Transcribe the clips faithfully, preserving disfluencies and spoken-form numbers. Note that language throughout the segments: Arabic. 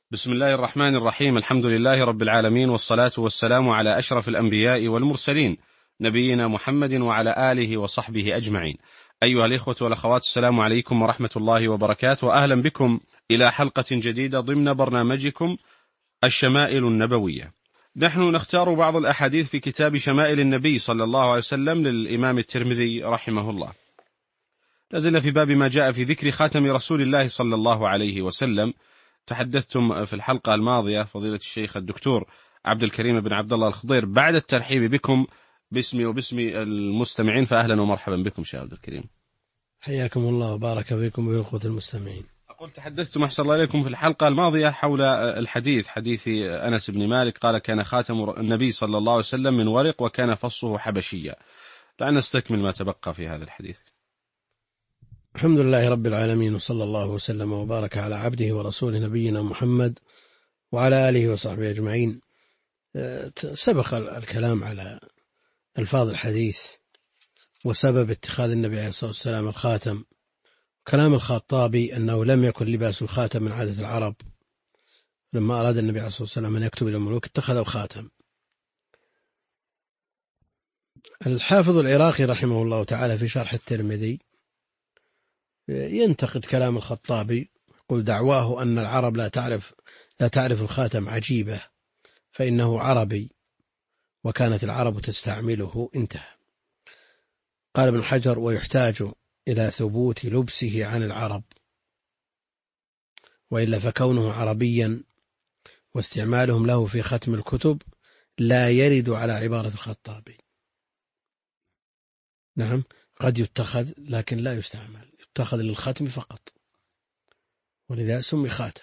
بسم الله الرحمن الرحيم. الحمد لله رب العالمين، والصلاة والسلام على أشرف الأنبياء والمرسلين، نبينا محمد وعلى آله وصحبه أجمعين. أيها الإخوة والأخوات، السلام عليكم ورحمة الله وبركاته، وأهلا بكم إلى حلقة جديدة ضمن برنامجكم الشمائل النبوية. نحن نختار بعض الأحاديث في كتاب شمائل النبي صلى الله عليه وسلم للإمام الترمذي رحمه الله. لازلنا في باب ما جاء في ذكر خاتم رسول الله صلى الله عليه وسلم. تحدثتم في الحلقة الماضية فضيلة الشيخ الدكتور عبد الكريم بن عبد الله الخضير بعد الترحيب بكم باسمي وباسم المستمعين، فأهلا ومرحبا بكم شيخ عبد الكريم. حياكم الله وبارك فيكم وبالأخوة المستمعين. أقول تحدثتم أحسن الله إليكم في الحلقة الماضية حول الحديث، حديث أنس بن مالك قال كان خاتم النبي صلى الله عليه وسلم من ورق وكان فصه حبشيا. لعل نستكمل ما تبقى في هذا الحديث. الحمد لله رب العالمين، وصلى الله وسلم وبارك على عبده ورسوله نبينا محمد وعلى آله وصحبه أجمعين. سبق الكلام على ألفاظ الحديث وسبب اتخاذ النبي عليه الصلاة والسلام الخاتم. كلام الخطابي أنه لم يكن لباس الخاتم من عادة العرب، لما أراد النبي عليه الصلاة والسلام أن يكتب إلى الملوك اتخذ الخاتم. الحافظ العراقي رحمه الله تعالى في شرح الترمذي ينتقد كلام الخطابي، يقول دعواه أن العرب لا تعرف لا تعرف الخاتم عجيبة، فإنه عربي وكانت العرب تستعمله. انتهى. قال ابن حجر: ويحتاج إلى ثبوت لبسه عن العرب، وإلا فكونه عربيا واستعمالهم له في ختم الكتب لا يرد على عبارة الخطابي. نعم، قد يتخذ لكن لا يستعمل، يتخذ للختم فقط، ولذا سمي خاتم.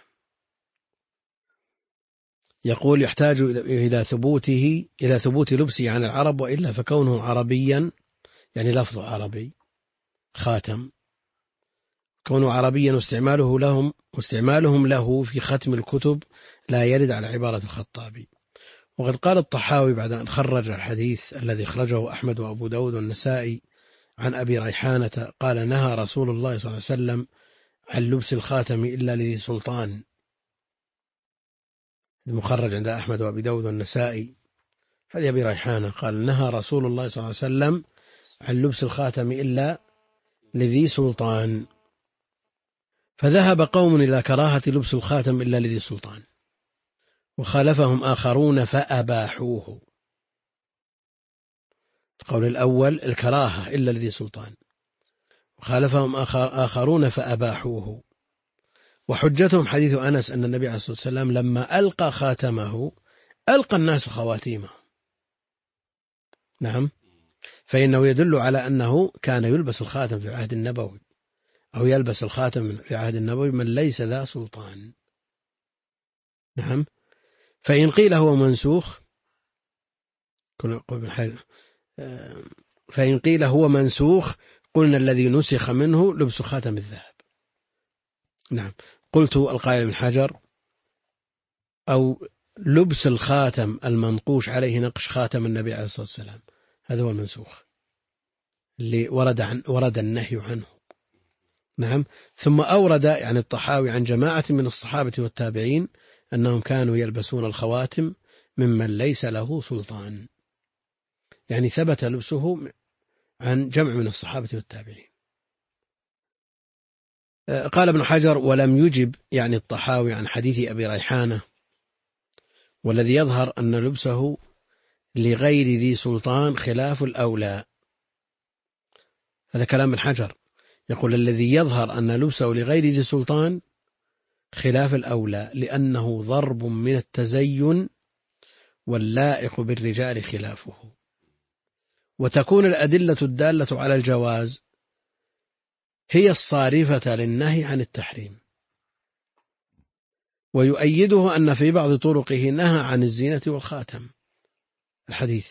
يقول يحتاج إلى ثبوته إلى ثبوت لبسه عن العرب، وإلا فكونه عربيا، يعني لفظ عربي خاتم، كونه عربيا واستعماله لهم واستعمالهم له في ختم الكتب لا يرد على عبارة الخطابي. وقد قال الطحاوي بعد أن خرج الحديث الذي أخرجه أحمد وأبو داود والنسائي عن أبي ريحانة قال: نهى رسول الله صلى الله عليه وسلم عن لبس الخاتم إلا لذي سلطان. المخرج عند أحمد وأبي داود والنسائي هذه أبي ريحانة قال: نهى رسول الله صلى الله عليه وسلم عن لبس الخاتم إلا لذي سلطان. فذهب قوم إلى كراهة لبس الخاتم إلا لذي سلطان، وخالفهم آخرون فأباحوه. القول الأول الكراهة إلا لذي سلطان، وخالفهم آخر آخرون فأباحوه. وحجتهم حديث أنس أن النبي عليه الصلاة والسلام لما ألقى خاتمه ألقى الناس خواتيمه. نعم، فإنه يدل على أنه كان يلبس الخاتم في عهد النبوي، أو يلبس الخاتم في عهد النبوي من ليس ذا سلطان. نعم، فإن قيل هو منسوخ فإن قيل هو منسوخ قلنا الذي نسخ منه لبس خاتم الذهب. نعم، قلت القائل من حجر: أو لبس الخاتم المنقوش عليه نقش خاتم النبي عليه الصلاة والسلام، هذا هو المنسوخ اللي ورد عن ورد النهي عنه. نعم، ثم أورد يعني الطحاوي عن جماعة من الصحابة والتابعين أنهم كانوا يلبسون الخواتم ممن ليس له سلطان، يعني ثبت لبسه عن جمع من الصحابة والتابعين. قال ابن حجر: ولم يجب يعني الطحاوي عن حديث أبي ريحانة، والذي يظهر أن لبسه لغير ذي سلطان خلاف الأولى. هذا كلام ابن حجر، يقول الذي يظهر أن لبسه لغير ذي سلطان خلاف الأولى، لأنه ضرب من التزين واللائق بالرجال خلافه. وتكون الأدلة الدالة على الجواز هي الصارفة للنهي عن التحريم. ويؤيده أن في بعض طرقه نهى عن الزينة والخاتم الحديث.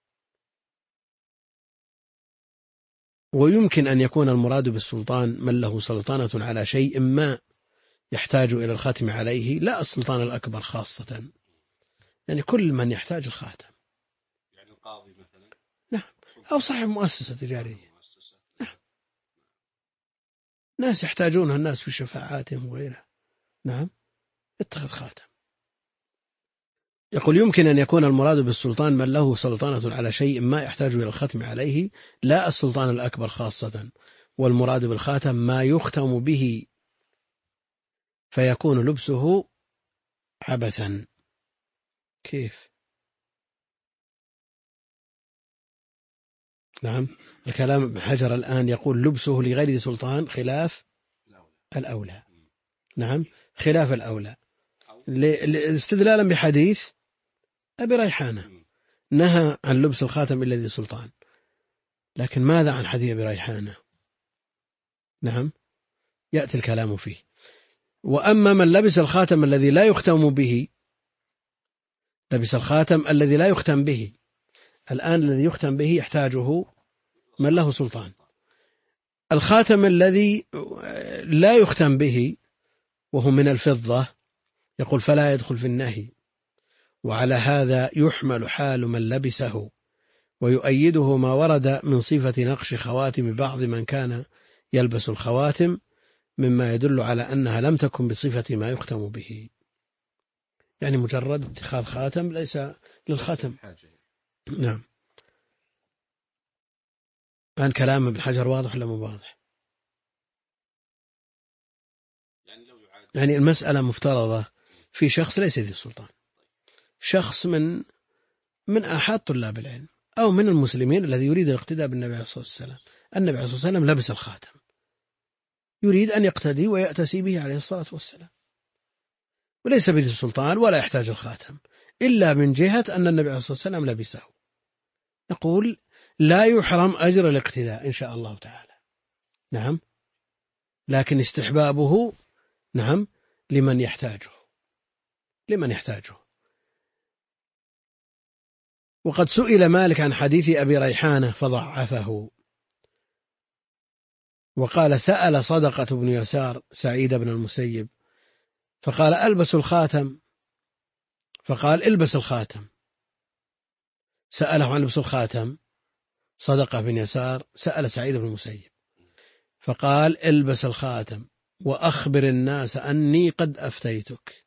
ويمكن أن يكون المراد بالسلطان من له سلطنة على شيء ما يحتاج إلى الختم عليه، لا السلطان الأكبر خاصة، يعني كل من يحتاج الخاتم، يعني القاضي مثلا، نعم، أو صاحب مؤسسة تجارية، نعم، ناس يحتاجونها الناس في شفاعاتهم وغيرها. نعم، اتخذ خاتم. يقول يمكن أن يكون المراد بالسلطان من له سلطنة على شيء ما يحتاج إلى الختم عليه، لا السلطان الأكبر خاصة، والمراد بالخاتم ما يختم به فيكون لبسه عبثا. كيف؟ نعم، الكلام ابن حجر الآن يقول لبسه لغير ذي سلطان خلاف الأولى. نعم، خلاف الأولى، استدلالا بحديث أبي ريحانة نهى عن لبس الخاتم إلا ذي سلطان. لكن ماذا عن حديث أبي ريحانة؟ نعم، يأتي الكلام فيه. وأما من لبس الخاتم الذي لا يختم به، لبس الخاتم الذي لا يختم به، الآن الذي يختم به يحتاجه من له سلطان. الخاتم الذي لا يختم به وهو من الفضة يقول فلا يدخل في النهي، وعلى هذا يحمل حال من لبسه، ويؤيده ما ورد من صفة نقش خواتم بعض من كان يلبس الخواتم مما يدل على أنها لم تكن بصفة ما يختم به. يعني مجرد اتخاذ خاتم ليس للختم. نعم. الآن كلام ابن حجر واضح ولا مو واضح؟ يعني المسألة مفترضة في شخص ليس ذي سلطان، شخص من من أحد طلاب العلم أو من المسلمين الذي يريد الاقتداء بالنبي عليه الصلاة والسلام. النبي عليه الصلاة والسلام لبس الخاتم، يريد أن يقتدي ويأتسي به عليه الصلاة والسلام، وليس بذي السلطان ولا يحتاج الخاتم إلا من جهة أن النبي عليه الصلاة والسلام لبسه. نقول لا يحرم أجر الاقتداء إن شاء الله تعالى. نعم، لكن استحبابه نعم لمن يحتاجه، لمن يحتاجه. وقد سئل مالك عن حديث أبي ريحانة فضعفه، وقال سأل صدقة بن يسار سعيد بن المسيب فقال ألبس الخاتم، فقال البس الخاتم. سأله عن لبس الخاتم صدقة بن يسار سأل سعيد بن المسيب فقال البس الخاتم وأخبر الناس أني قد أفتيتك.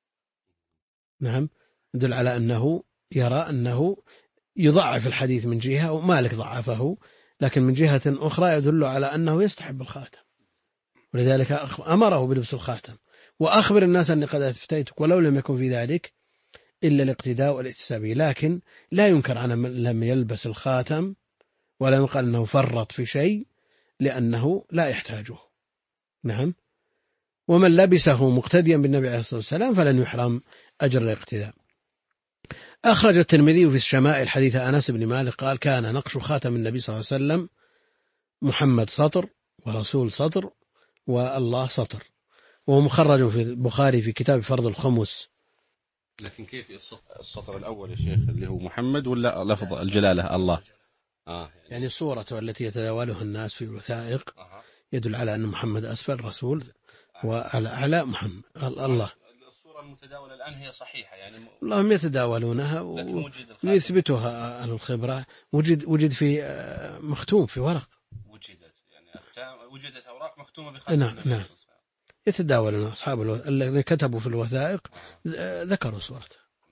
نعم، يدل على أنه يرى أنه يضعف الحديث من جهة، ومالك ضعفه، لكن من جهة أخرى يدل على أنه يستحب الخاتم، ولذلك أمره بلبس الخاتم وأخبر الناس أني قد أفتيتك، ولو لم يكن في ذلك إلا الاقتداء والاكتساب. لكن لا ينكر على من لم يلبس الخاتم ولا يقال أنه فرط في شيء لأنه لا يحتاجه. نعم، ومن لبسه مقتديا بالنبي عليه الصلاة والسلام فلن يحرم أجر الاقتداء. أخرج الترمذي في الشمائل حديث أنس بن مالك قال كان نقش خاتم النبي صلى الله عليه وسلم محمد سطر ورسول سطر والله سطر، وهو مخرج في البخاري في كتاب فرض الخمس. لكن كيف السطر الأول يا شيخ اللي هو محمد ولا لفظ الجلالة الله؟ آه يعني صورته التي يتداولها الناس في الوثائق يدل على أن محمد أسفل رسول وعلى محمد الله. الصورة المتداولة الآن هي صحيحة يعني اللهم يتداولونها ويثبتها أهل الخبرة. وجد وجد في مختوم في ورق، وجدت يعني أختام وجدت أوراق مختومة بخاتم. نعم نعم، يتداولون أصحاب الذين كتبوا في الوثائق ذكروا صورته.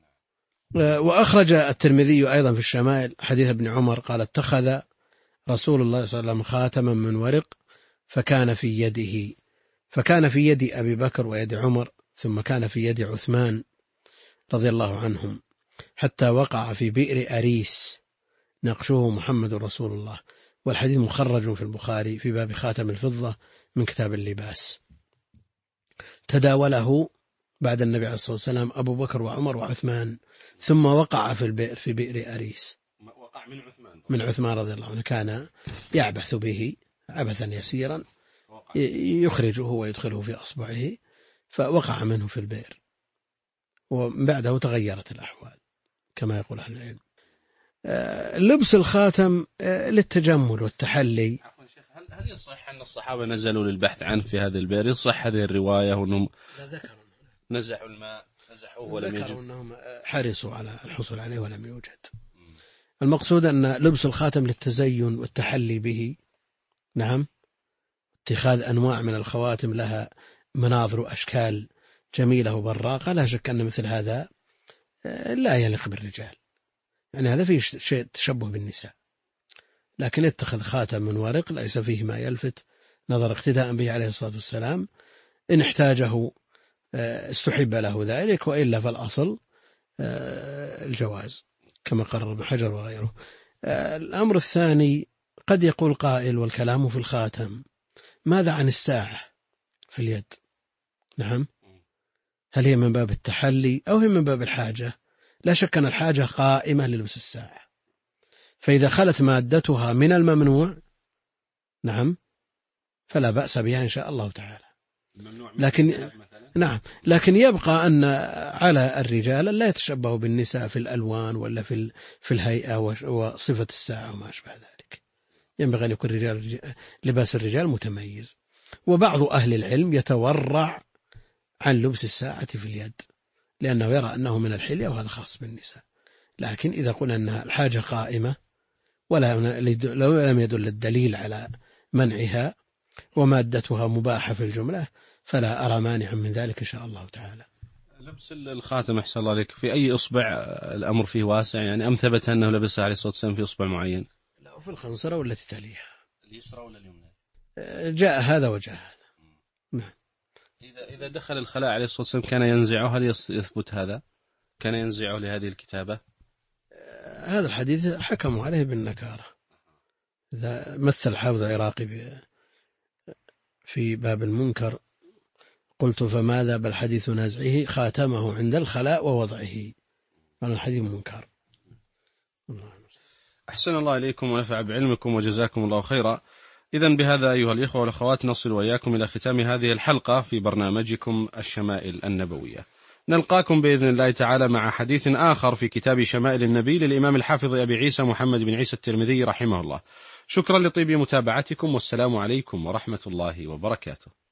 وأخرج الترمذي أيضا في الشمائل حديث ابن عمر قال اتخذ رسول الله صلى الله عليه وسلم خاتما من ورق فكان في يده، فكان في يد أبي بكر ويد عمر ثم كان في يد عثمان رضي الله عنهم حتى وقع في بئر أريس نقشه محمد رسول الله. والحديث مخرج في البخاري في باب خاتم الفضة من كتاب اللباس. تداوله بعد النبي عليه الصلاة والسلام أبو بكر وعمر وعثمان، ثم وقع في البئر في بئر أريس، وقع من عثمان من عثمان رضي الله عنه، كان يعبث به عبثا يسيرا يخرجه ويدخله في أصبعه فوقع منه في البئر، وبعده تغيرت الأحوال كما يقول أهل العلم. لبس الخاتم للتجمل والتحلي. هل هل يصح أن الصحابة نزلوا للبحث عنه في هذا البئر؟ يصح هذه الرواية وأنهم نزحوا الماء نزحوه ولم يجد؟ ذكروا أنهم حرصوا على الحصول عليه ولم يوجد. المقصود أن لبس الخاتم للتزين والتحلي به. نعم، اتخاذ أنواع من الخواتم لها مناظر وأشكال جميلة وبراقة، لا شك أن مثل هذا لا يليق بالرجال، يعني هذا فيه شيء تشبه بالنساء. لكن يتخذ خاتم من ورق ليس فيه ما يلفت نظر اقتداء به عليه الصلاة والسلام، إن احتاجه استحب له ذلك، وإلا فالأصل الجواز كما قرر ابن حجر وغيره. الأمر الثاني، قد يقول قائل والكلام في الخاتم، ماذا عن الساعة في اليد؟ نعم، هل هي من باب التحلي أو هي من باب الحاجة؟ لا شك أن الحاجة قائمة للبس الساعة، فإذا خلت مادتها من الممنوع نعم فلا بأس بها إن شاء الله تعالى. لكن نعم، لكن يبقى أن على الرجال لا يتشبهوا بالنساء في الألوان ولا في في الهيئة وصفة الساعة وما أشبه ذلك. ينبغي أن يكون الرجال لباس الرجال متميز. وبعض أهل العلم يتورع عن لبس الساعة في اليد لأنه يرى أنه من الحلية وهذا خاص بالنساء. لكن إذا قلنا أنها الحاجة قائمة ولا لو لم يدل الدليل على منعها ومادتها مباحة في الجملة فلا أرى مانعا من ذلك إن شاء الله تعالى. لبس الخاتم أحسن الله عليك في أي إصبع الأمر فيه واسع يعني، أم ثبت أنه لبسها عليه الصلاة والسلام في إصبع معين؟ لا، في الخنصرة والتي تليها، اليسرى ولا اليمنى؟ جاء هذا وجاء هذا. نعم. إذا إذا دخل الخلاء عليه الصلاة والسلام كان ينزعه، هل يثبت هذا؟ كان ينزعه لهذه الكتابة؟ هذا الحديث حكموا عليه بالنكارة. إذا مثل الحافظ العراقي في باب المنكر قلت فماذا بل حديث نازعه خاتمه عند الخلاء ووضعه، قال الحديث منكر. أحسن الله إليكم ونفع بعلمكم وجزاكم الله خيرا. إذن بهذا أيها الإخوة والأخوات نصل وإياكم إلى ختام هذه الحلقة في برنامجكم الشمائل النبوية. نلقاكم بإذن الله تعالى مع حديث آخر في كتاب شمائل النبي للإمام الحافظ أبي عيسى محمد بن عيسى الترمذي رحمه الله. شكرا لطيب متابعتكم، والسلام عليكم ورحمة الله وبركاته.